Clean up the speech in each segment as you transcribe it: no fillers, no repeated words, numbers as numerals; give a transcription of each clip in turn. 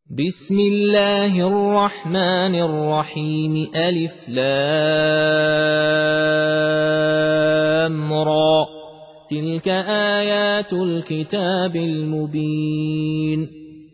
بسم الله الرحمن الرحيم ألف لام را تلك آيات الكتاب المبين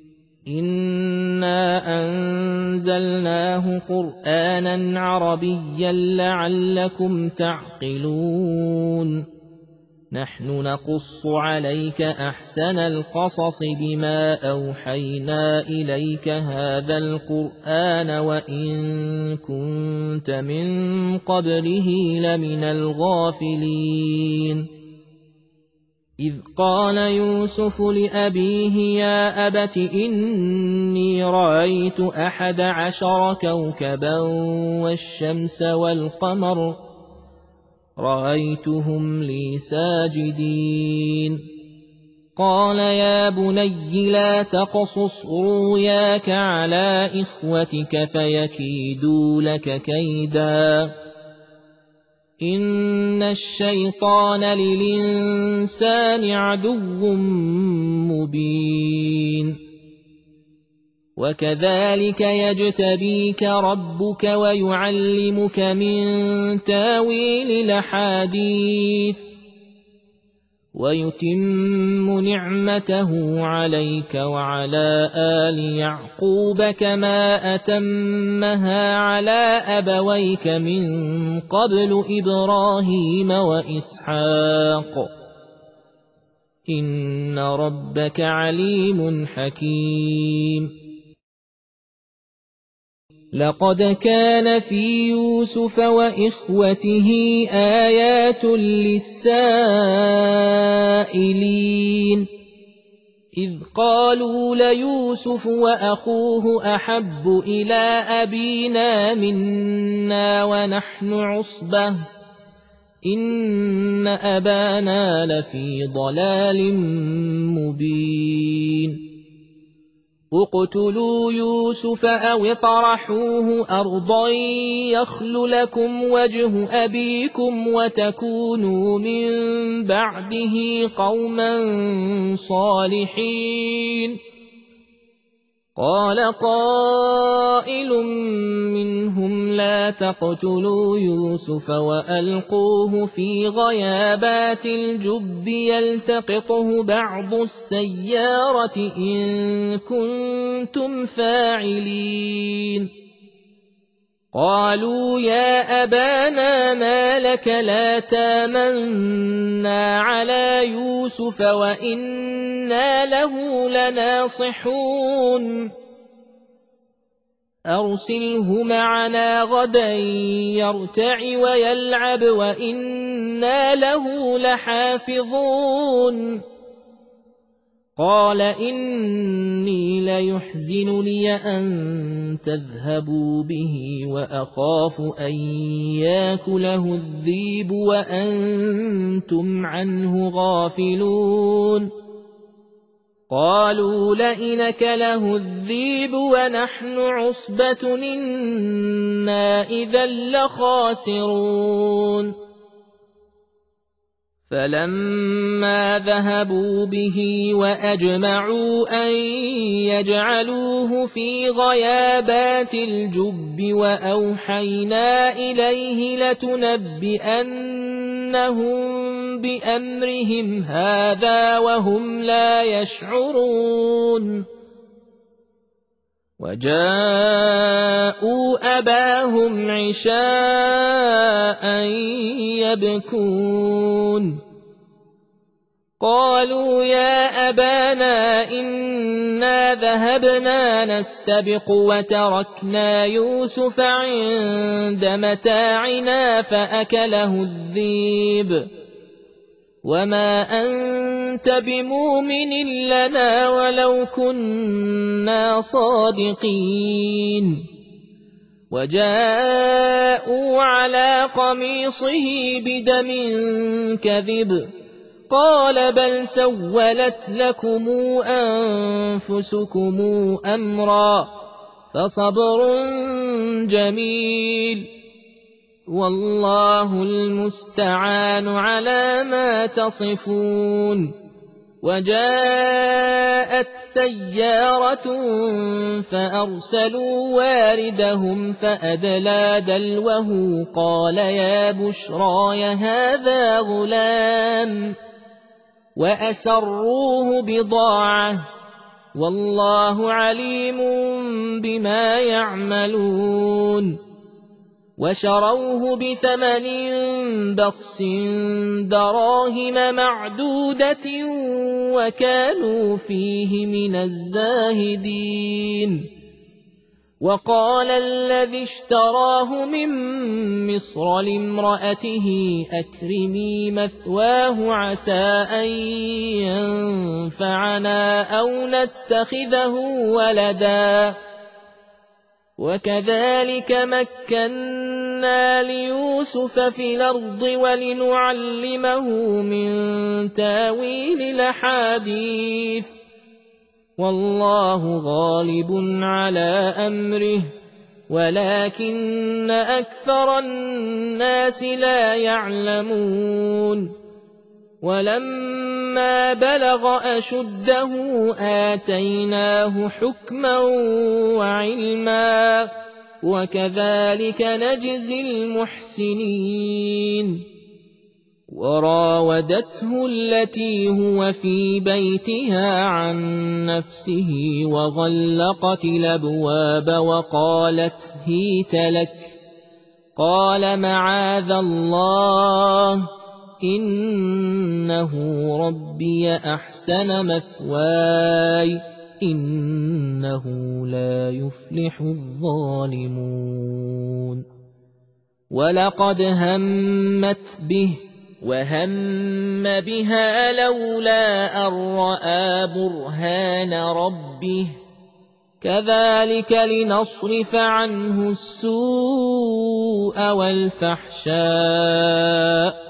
إنا أنزلناه قرآنا عربيا لعلكم تعقلون نحن نقص عليك أحسن القصص بما أوحينا إليك هذا القرآن وإن كنت من قبله لمن الغافلين إذ قال يوسف لأبيه يا أبت إني رأيت 11 كوكبا والشمس والقمر رأيتهم لي ساجدين قال يا بني لا تقصص رؤياك على إخوتك فيكيدوا لك كيدا إن الشيطان للإنسان عدو مبين وكذلك يجتبيك ربك ويعلمك من تاويل الأحاديث ويتم نعمته عليك وعلى آل يعقوب كما أتمها على أبويك من قبل إبراهيم وإسحاق إن ربك عليم حكيم لقد كان في يوسف وإخوته آيات للسائلين إذ قالوا ليوسف وأخوه أحب إلى أبينا منا ونحن عصبة إن أبانا لفي ضلال مبين اقتلوا يوسف أو اطرحوه أرضا يخل لكم وجه أبيكم وتكونوا من بعده قوما صالحين قال قائل منهم لا تقتلوا يوسف وألقوه في غيابات الجب يلتقطه بعض السيارة إن كنتم فاعلين قالوا يا أبانا ما لك لا تامنا على يوسف وإنا له لناصحون أرسله معنا غدا يرتع ويلعب وإنا له لحافظون قال إني ليحزنني أن تذهبوا به وأخاف أن يأكله الذئب وأنتم عنه غافلون قالوا لئن أكله الذئب ونحن عصبة إنا إذا لخاسرون فلما ذهبوا به وأجمعوا أن يجعلوه في غيابات الجب وأوحينا إليه لتنبئنهم بأمرهم هذا وهم لا يشعرون وجاءوا أباهم عشاء يبكون قالوا يا أبانا إنا ذهبنا نستبق وتركنا يوسف عند متاعنا فأكله الذئب وما أنت بمؤمن لنا ولو كنا صادقين وجاءوا على قميصه بدم كذب قال بل سولت لكم أنفسكم أمرا فصبر جميل والله المستعان على ما تصفون وجاءت سيارة فأرسلوا واردهم فأدلى دلوه قال يا بشراي هذا غلام وأسروه بضاعة والله عليم بما يعملون وشروه بثمن بخس دراهم معدودة وكانوا فيه من الزاهدين وقال الذي اشتراه من مصر لامرأته أكرمي مثواه عسى أن ينفعنا أو نتخذه ولدا وكذلك مكنا ليوسف في الأرض ولنعلمه من تاويل الأحاديث والله غالب على أمره ولكن أكثر الناس لا يعلمون ولما بلغ أشده آتيناه حكما وعلما وكذلك نجزي المحسنين وراودته التي هو في بيتها عن نفسه وغلقت الأبواب وقالت هيت لك قال معاذ الله إنه ربي أحسن مثواي إنه لا يفلح الظالمون ولقد همت به وهم بها لولا أن رأى برهان ربه كذلك لنصرف عنه السوء والفحشاء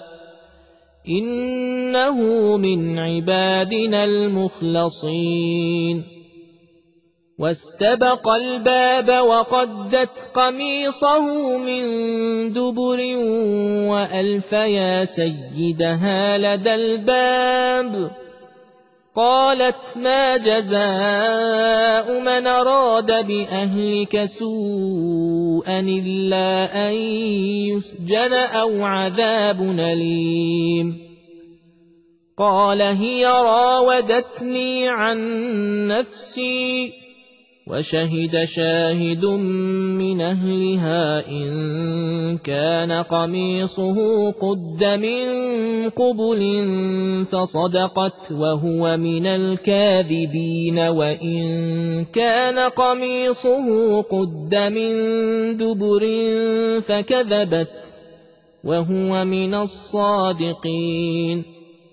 إنه من عبادنا المخلصين واستبق الباب وقدت قميصه من دبر وألف يا سيدها لدى الباب قالت ما جزاء من أراد بأهلك سوءا إلا أن يسجن أو عذاب أليم قال هي راودتني عن نفسي وشهد شاهد من أهلها إن كان قميصه قد من قبل فصدقت وهو من الكاذبين وإن كان قميصه قد من دبر فكذبت وهو من الصادقين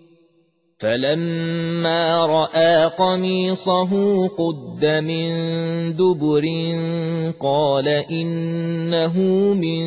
فلما رأى قميصه قد من دبر قال إنه من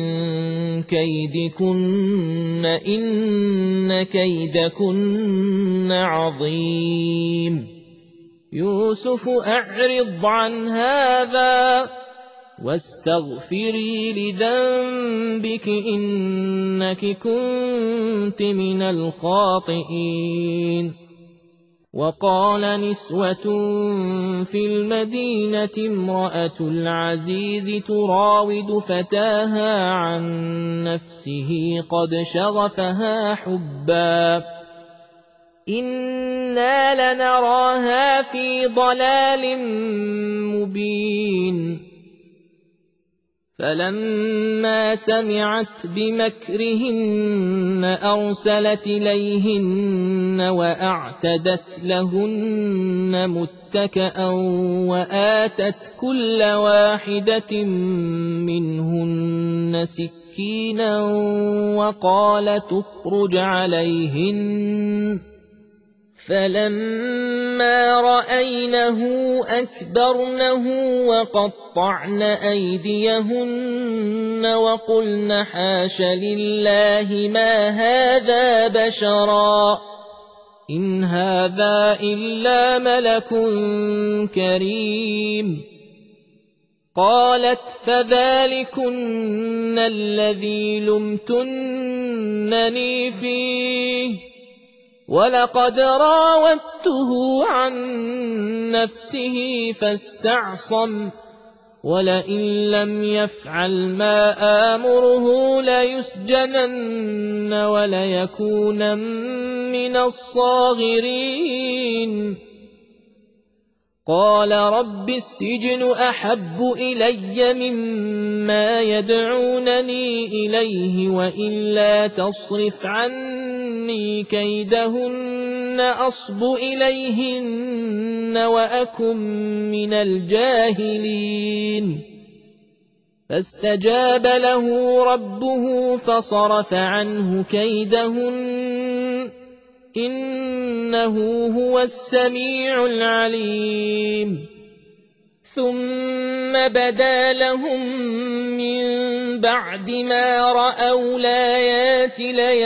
كيدكن إن كيدكن عظيم يوسف أعرض عن هذا واستغفري لذنبك إنك كنت من الخاطئين وقال نسوة في المدينة امرأة العزيز تراود فتاها عن نفسه قد شغفها حبا إنا لنراها في ضلال مبين فلما سمعت بمكرهن أرسلت إليهن وأعتدت لهن متكأ وآتت كل واحدة منهن سكينا وقالت اخرج عليهن فلما رأينه أكبرنه وقطعن أيديهن وقلن حاش لله ما هذا بشرا إن هذا إلا ملك كريم قالت فذلكن الذي لمتنني فيه ولقد راودته عن نفسه فاستعصم ولئن لم يفعل ما آمره ليسجنن وليكونن من الصاغرين قال رب السجن أحب إلي مما يدعونني إليه وإلا تصرف عني كيدهن أصب إليهن وأكن من الجاهلين فاستجاب له ربه فصرف عنه كيدهن إنه هو السميع العليم ثم بدا لهم من بعد ما رأوا الآيات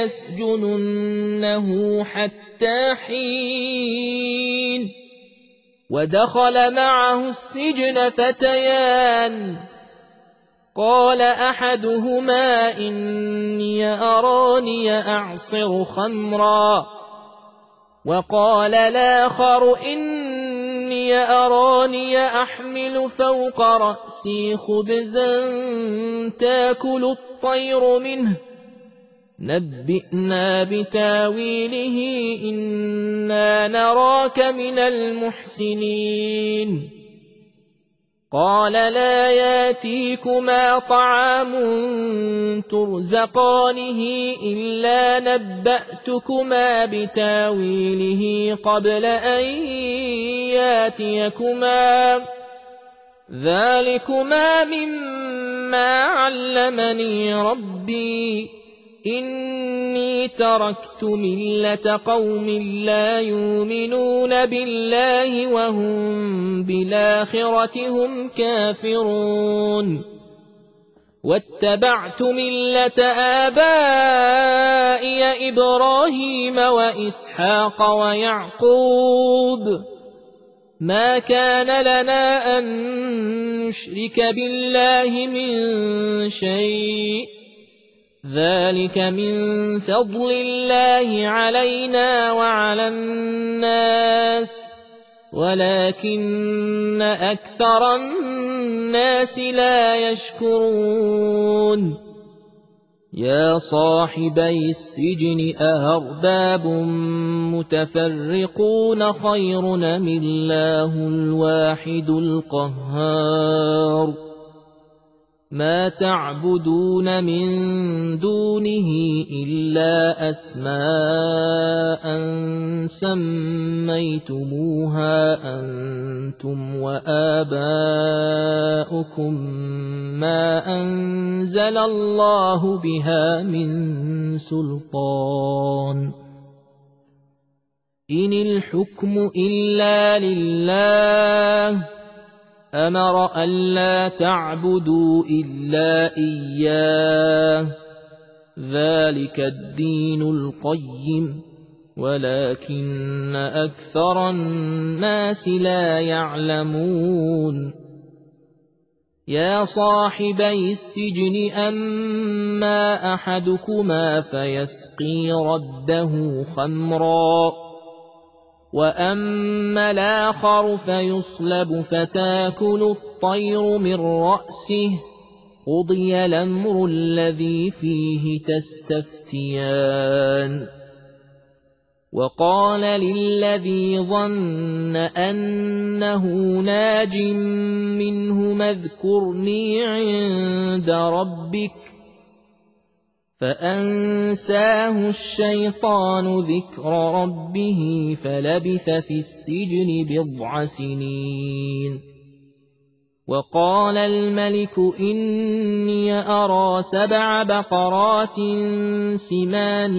ليسجننه حتى حين ودخل معه السجن فتيان قال أحدهما إني أراني أعصر خمرا وقال الآخر إني أراني أحمل فوق رأسي خبزا تاكل الطير منه نبئنا بتاويله إنا نراك من المحسنين قال لا ياتيكما طعام ترزقانه إلا نبأتكما بتاويله قبل أن ياتيكما ذلكما مما علمني ربي إني تركت ملة قوم لا يؤمنون بالله وهم بالآخرة هم كافرون واتبعت ملة آبائي إبراهيم وإسحاق ويعقوب ما كان لنا أن نشرك بالله من شيء ذلك من فضل الله علينا وعلى الناس ولكن أكثر الناس لا يشكرون يا صاحبي السجن أأرباب متفرقون خير أم الله الواحد القهار ما تعبدون من دونه إلا أسماء سميتموها أنتم وآباؤكم ما أنزل الله بها من سلطان إن الحكم إلا لله أمر ألا تعبدوا إلا إياه ذلك الدين القيم ولكن أكثر الناس لا يعلمون يا صاحبي السجن أما أحدكما فيسقي ربه خمرا وأما الآخر فيصلب فتاكل الطير من رأسه قضي الأمر الذي فيه تستفتيان وقال للذي ظن أنه ناج منه اذكرني عند ربك فأنساه الشيطان ذكر ربه فلبث في السجن بضع سنين وقال الملك إني أرى 7 بقرات سمان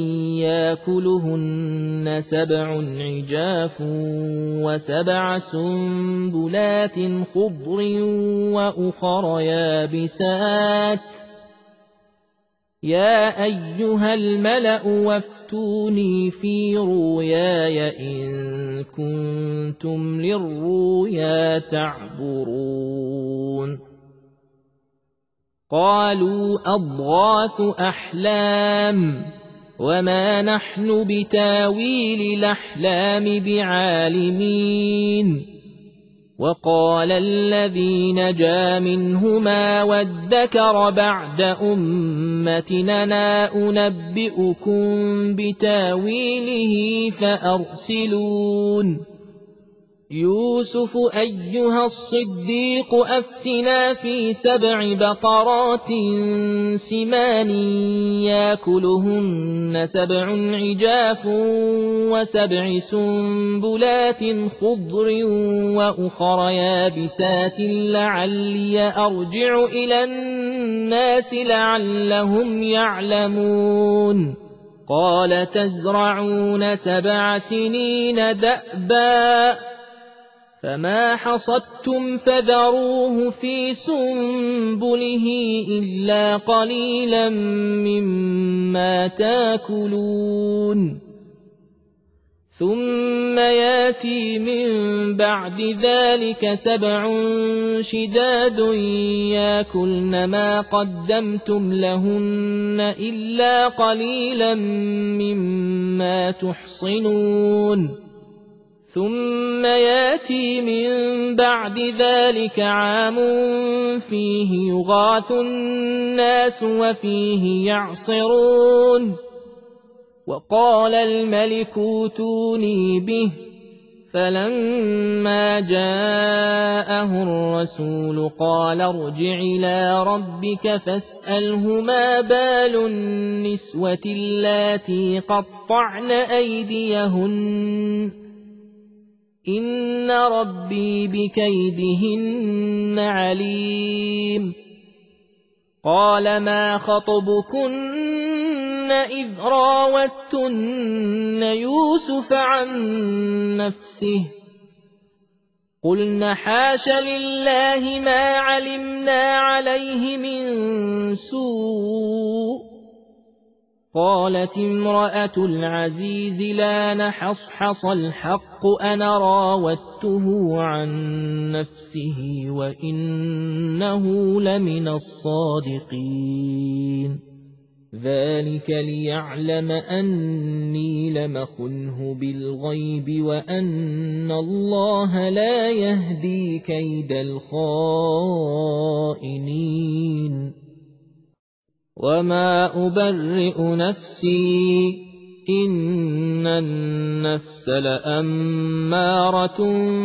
يأكلهن 7 عجاف و7 سنبلات خضر وأخر يابسات يا أيها الملأ وافتوني في رؤياي إن كنتم للرؤيا تعبرون قالوا أضغاث أحلام وما نحن بتاويل الأحلام بعالمين وقال الذي نجا منهما وادكر بعد أمتنا أنبئكم بتاويله فأرسلون يوسف أيها الصديق أفتنا في 7 بقرات سمان ياكلهن 7 عجاف و7 سنبلات خضر وأخر يابسات لعلي أرجع إلى الناس لعلهم يعلمون قال تزرعون 7 سنين دأبا فما حصدتم فذروه في سنبله إلا قليلا مما تاكلون ثم ياتي من بعد ذلك 7 شداد ياكلن ما قدمتم لهن إلا قليلا مما تحصنون ثم ياتي من بعد ذلك عام فيه يغاث الناس وفيه يعصرون وقال الملك اوتوني به فلما جاءه الرسول قال ارجع إلى ربك فاسأله ما بال النسوة اللاتي قطعن أيديهن إن ربي بكيدهن عليم قال ما خطبكن إذ راوتن يوسف عن نفسه قلن حاش لله ما علمنا عليه من سوء قالت امرأة العزيز لا نحصحص الحق أنا راودته عن نفسه وإنه لمن الصادقين ذلك ليعلم أني لم أخنه بالغيب وأن الله لا يهدي كيد الخائنين وما أبرئ نفسي إن النفس لأمارة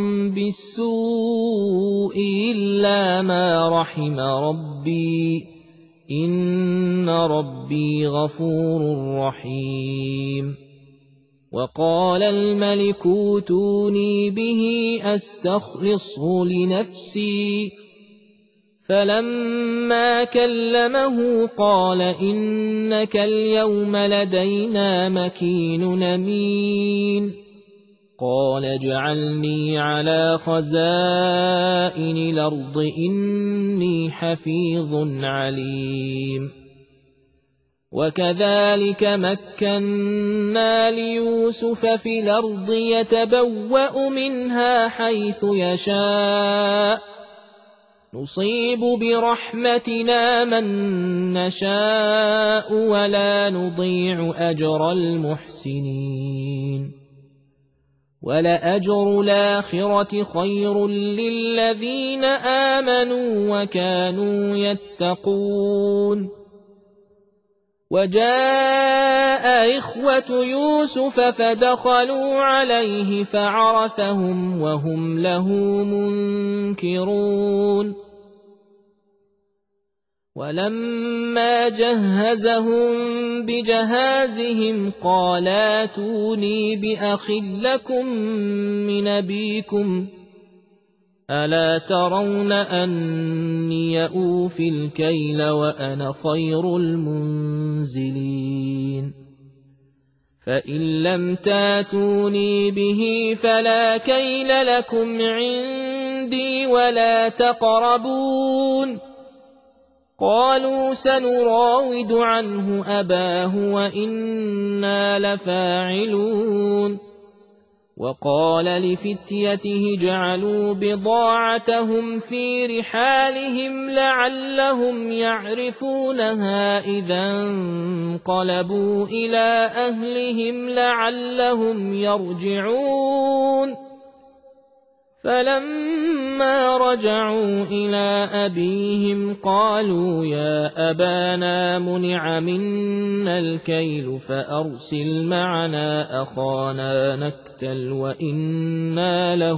بالسوء إلا ما رحم ربي إن ربي غفور رحيم وقال الملك اوتوني به أستخلصه لنفسي فلما كلمه قال إنك اليوم لدينا مكين أمين قال اجعلني على خزائن الأرض إني حفيظ عليم وكذلك مكنا ليوسف في الأرض يتبوأ منها حيث يشاء نصيب برحمتنا من نشاء ولا نضيع أجر المحسنين ولأجر الآخرة خير للذين آمنوا وكانوا يتقون وجاء إخوة يوسف فدخلوا عليه فعرفهم وهم له منكرون ولما جهزهم بجهازهم قال ائتوني بأخ لكم من أبيكم ألا ترون أني أوفي الكيل وأنا خير المنزلين فإن لم تاتوني به فلا كيل لكم عندي ولا تقربون قالوا سنراود عنه أباه وإنا لفاعلون وقال لفتيته اجعلوا بضاعتهم في رحالهم لعلهم يعرفونها إذا انقلبوا إلى أهلهم لعلهم يرجعون فلما رجعوا إلى أبيهم قالوا يا أبانا منع منا الكيل فأرسل معنا أخانا نكتل وإنا له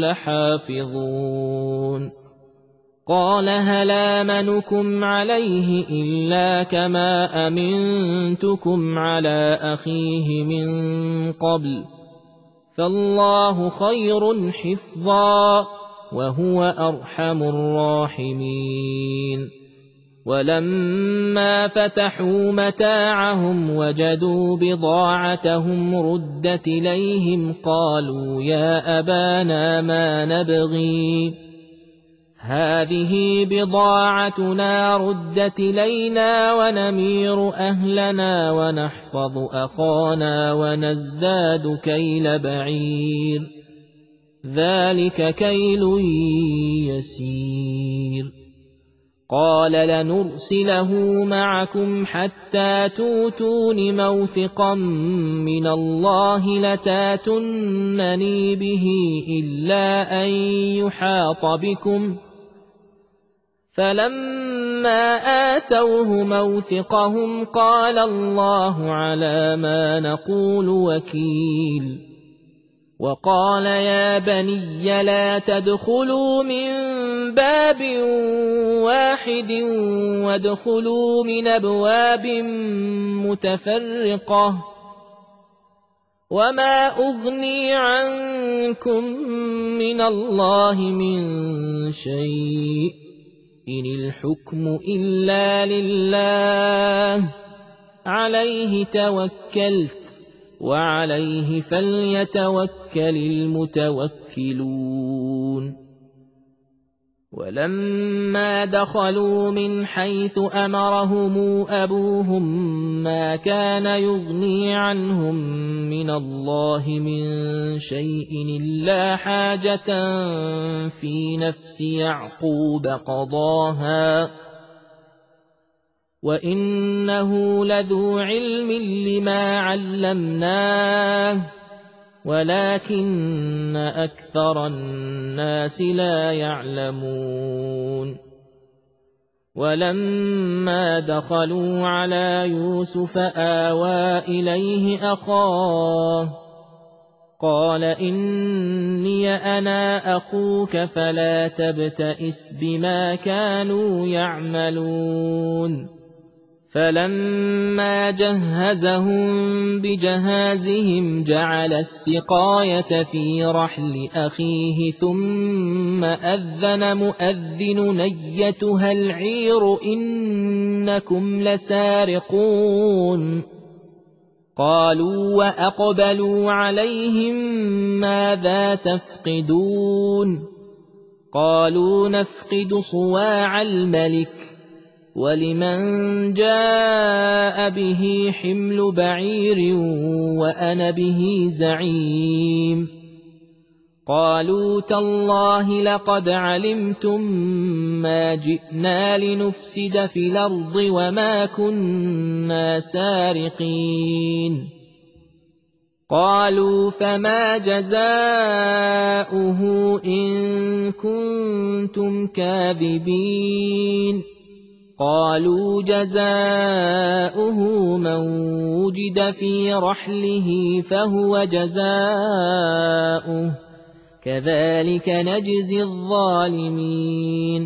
لحافظون قال هل آمنكم عليه إلا كما أمنتكم على أخيه من قبل فالله خير حفظا وهو أرحم الراحمين ولما فتحوا متاعهم وجدوا بضاعتهم ردت إليهم قالوا يا أبانا ما نبغي هذه بضاعتنا ردت إلينا ونمير أهلنا ونحفظ أخانا ونزداد كيل بعير ذلك كيل يسير قال لنرسله معكم حتى توتون موثقا من الله لتاتونني به إلا أن يحاط بكم فلما آتوه موثقهم قال الله على ما نقول وكيل وقال يا بني لا تدخلوا من باب واحد وادخلوا من أبواب متفرقة وما أغني عنكم من الله من شيء إن الحكم إلا لله عليه توكلت وعليه فليتوكل المتوكلون ولما دخلوا من حيث أمرهم أبوهم ما كان يغني عنهم من الله من شيء إلا حاجة في نفس يعقوب قضاها وإنه لذو علم لما علمناه ولكن أكثر الناس لا يعلمون ولما دخلوا على يوسف آوى إليه أخاه قال إني أنا أخوك فلا تبتئس بما كانوا يعملون فلما جهزهم بجهازهم جعل السقاية في رحل أخيه ثم أذن مؤذن أيتها العير إنكم لسارقون قالوا وأقبلوا عليهم ماذا تفقدون قالوا نفقد صواع الملك ولمن جاء به حمل بعير وأنا به زعيم قالوا تالله لقد علمتم ما جئنا لنفسد في الأرض وما كنا سارقين قالوا فما جزاؤه إن كنتم كاذبين قالوا جزاؤه من وجد في رحله فهو جزاؤه كذلك نجزي الظالمين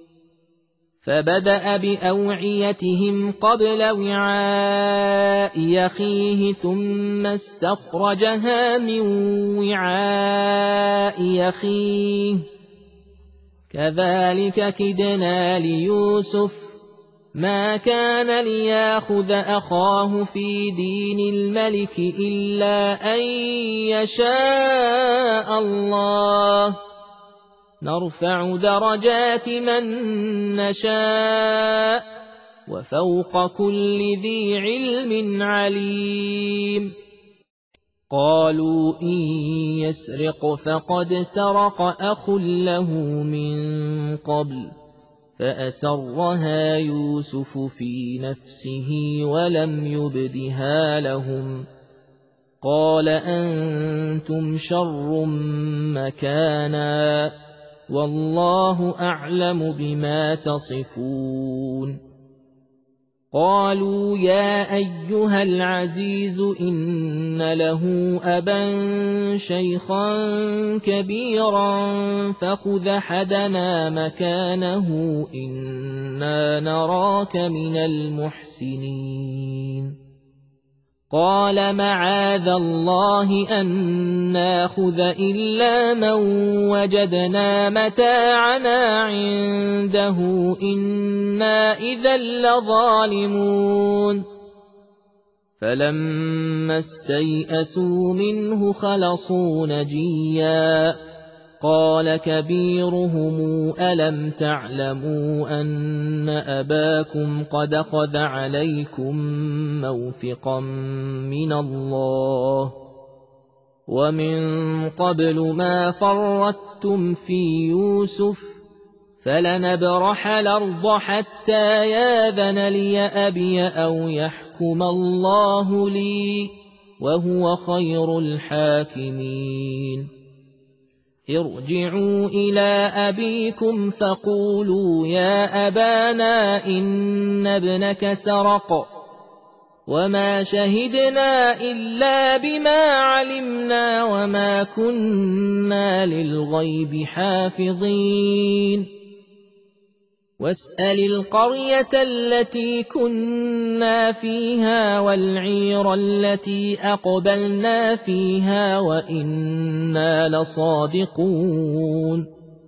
فبدأ بأوعيتهم قبل وعاء أخيه ثم استخرجها من وعاء أخيه كذلك كدنا ليوسف ما كان ليأخذ أخاه في دين الملك إلا أن يشاء الله نرفع درجات من نشاء وفوق كل ذي علم عليم قالوا إن يسرق فقد سرق أخ له من قبل فأسرها يوسف في نفسه ولم يبدها لهم قال أنتم شر مكانا والله أعلم بما تصفون قالوا يا أيها العزيز إن له أبا شيخا كبيرا فخذ أحدنا مكانه إنا نراك من المحسنين قال معاذ الله أن ناخذ إلا من وجدنا متاعنا عنده إنا إذا لظالمون فلما استيئسوا منه خلصوا نجيا قال كبيرهم ألم تعلموا أن أباكم قد أخذ عليكم موثقا من الله ومن قبل ما فرطتم في يوسف فلنبرح الأرض حتى ياذن لي أبي أو يحكم الله لي وهو خير الحاكمين ارجعوا إلى أبيكم فقولوا يا أبانا إن ابنك سرق وما شهدنا إلا بما علمنا وما كنا للغيب حافظين واسأل القرية التي كنا فيها والعير التي أقبلنا فيها وإنا لصادقون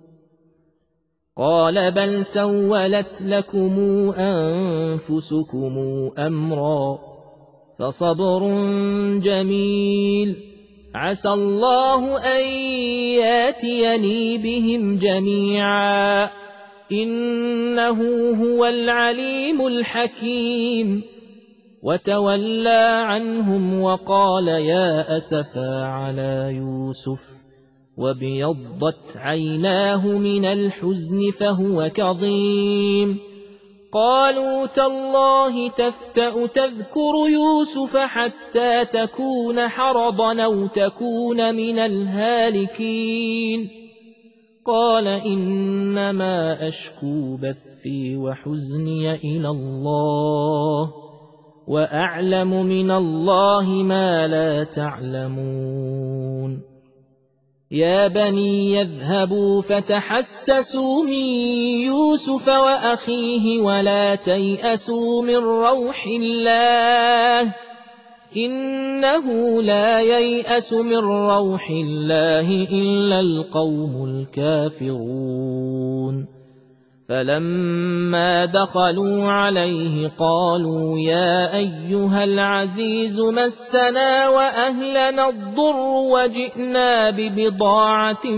قال بل سولت لكم أنفسكم أمرا فصبر جميل عسى الله أن ياتيني بهم جميعا إنه هو العليم الحكيم وتولى عنهم وقال يا أسفا على يوسف وابيضت عيناه من الحزن فهو كظيم قالوا تالله تفتأ تذكر يوسف حتى تكون حرضا أو تكون من الهالكين قال إنما أشكو بثي وحزني إلى الله وأعلم من الله ما لا تعلمون يا بني يذهبوا فتحسسوا من يوسف وأخيه ولا تيأسوا من روح الله إنه لا ييأس من روح الله إلا القوم الكافرون فلما دخلوا عليه قالوا يا أيها العزيز مسنا وأهلنا الضر وجئنا ببضاعة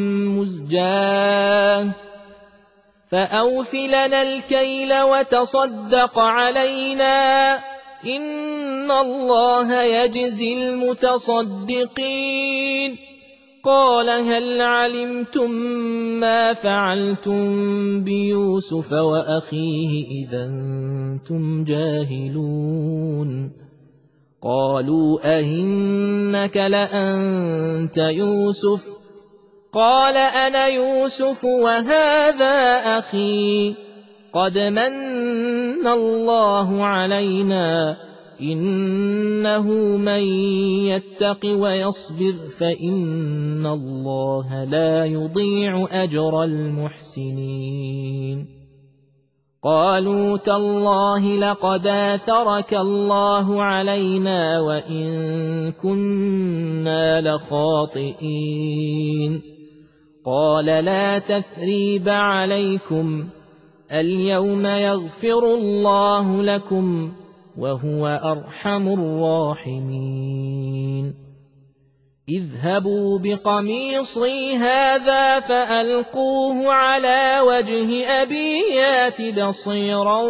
مزجاة فأوف لنا الكيل وتصدق علينا إن الله يجزي المتصدقين قال هل علمتم ما فعلتم بيوسف وأخيه إذا أنتم جاهلون قالوا أئنك لأنت يوسف قال أنا يوسف وهذا أخي قد من الله علينا إنه من يتق ويصبر فإن الله لا يضيع أجر المحسنين قالوا تالله لقد آثرك الله علينا وإن كنا لخاطئين قال لا تثريب عليكم اليوم يغفر الله لكم وهو أرحم الراحمين اذهبوا بقميصي هذا فألقوه على وجه أبي يات بصيرا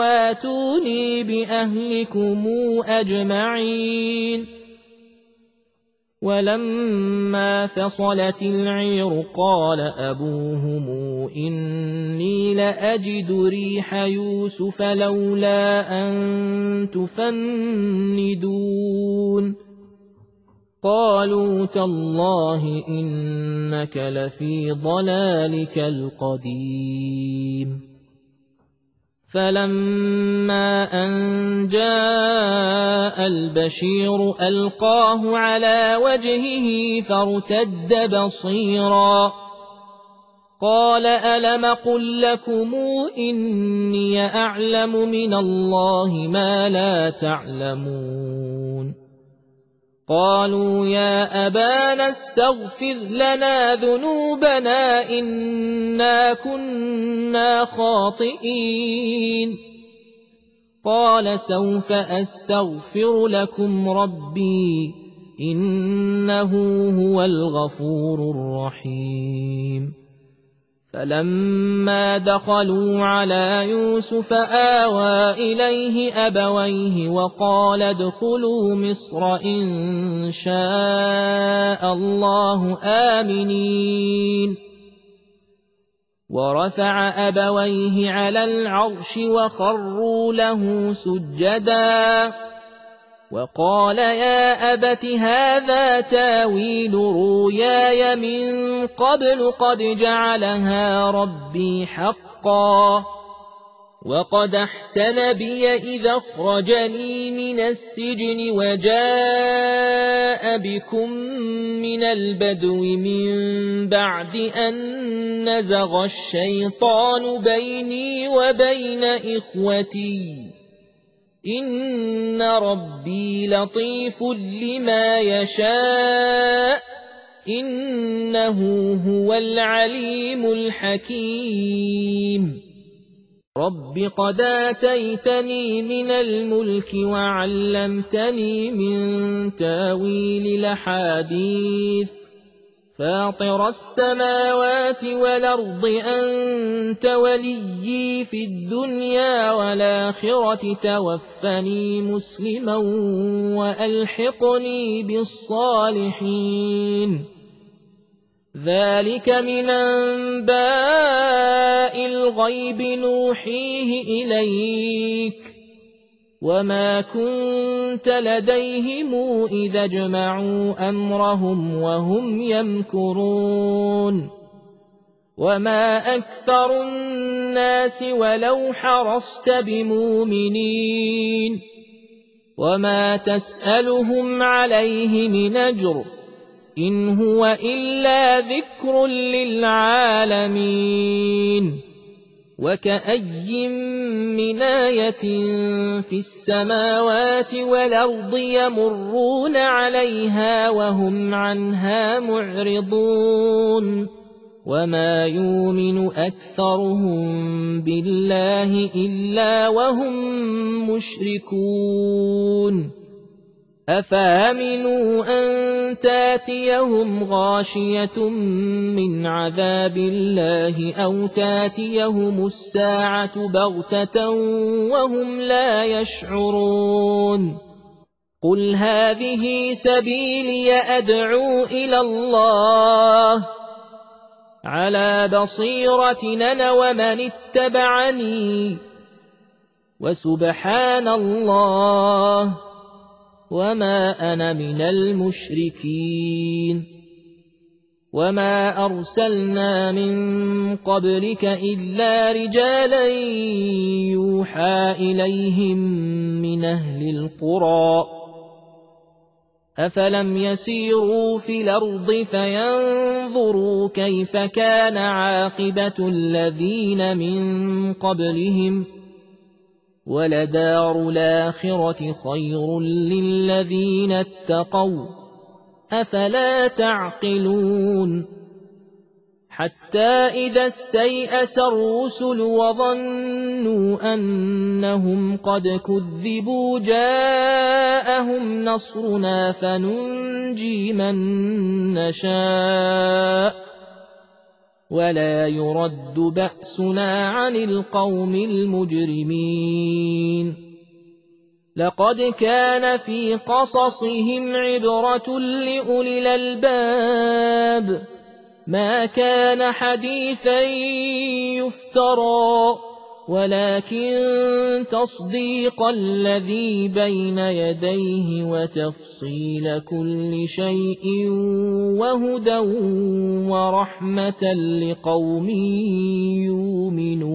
واتوني بأهلكم أجمعين ولما فصلت العير قال أبوهم إني لأجد ريح يوسف لولا أن تفندون قالوا تالله إنك لفي ضلالك القديم فلما أن جاء البشير ألقاه على وجهه فارتد بصيرا قال ألم قل لكم إني أعلم من الله ما لا تعلمون قالوا يا أبانا استغفر لنا ذنوبنا إنا كنا خاطئين قال سوف أستغفر لكم ربي إنه هو الغفور الرحيم فلما دخلوا على يوسف آوى إليه أبويه وقال ادخلوا مصر إن شاء الله آمنين ورفع أبويه على العرش وخروا له سجدا وقال يا أبت هذا تاويل رؤياي من قبل قد جعلها ربي حقا وقد أحسن بي إذا أخرجني من السجن وجاء بكم من البدو من بعد أن نزغ الشيطان بيني وبين إخوتي إن ربي لطيف لما يشاء إنه هو العليم الحكيم رب قد آتيتني من الملك وعلمتني من تاويل الأحاديث فاطر السماوات والأرض أنت وليي في الدنيا والآخرة توفني مسلما وألحقني بالصالحين ذلك من أنباء الغيب نوحيه إليك وما كنت لديهم إذا اجمعوا أمرهم وهم يمكرون وما أكثر الناس ولو حرصت بمؤمنين وما تسألهم عليه من أجر إن هو إلا ذكر للعالمين وكأي من آية في السماوات والأرض يمرون عليها وهم عنها معرضون وما يؤمن أكثرهم بالله إلا وهم مشركون أفامنوا أن تاتيهم غاشية من عذاب الله أو تاتيهم الساعة بغتة وهم لا يشعرون قل هذه سبيلي أدعو إلى الله على بصيرة أنا ومن اتبعني وسبحان الله وما أنا من المشركين وما أرسلنا من قبلك إلا رجالا يوحى إليهم من أهل القرى أفلم يسيروا في الأرض فينظروا كيف كان عاقبة الذين من قبلهم ولدار الآخرة خير للذين اتقوا أفلا تعقلون حتى إذا استيأس الرسل وظنوا أنهم قد كذبوا جاءهم نصرنا فننجي من نشاء ولا يرد بأسنا عن القوم المجرمين لقد كان في قصصهم عبرة لأولي الألباب ما كان حديثا يفترى ولكن تصديق الذي بين يديه وتفصيل كل شيء وهدى ورحمة لقوم يؤمنون.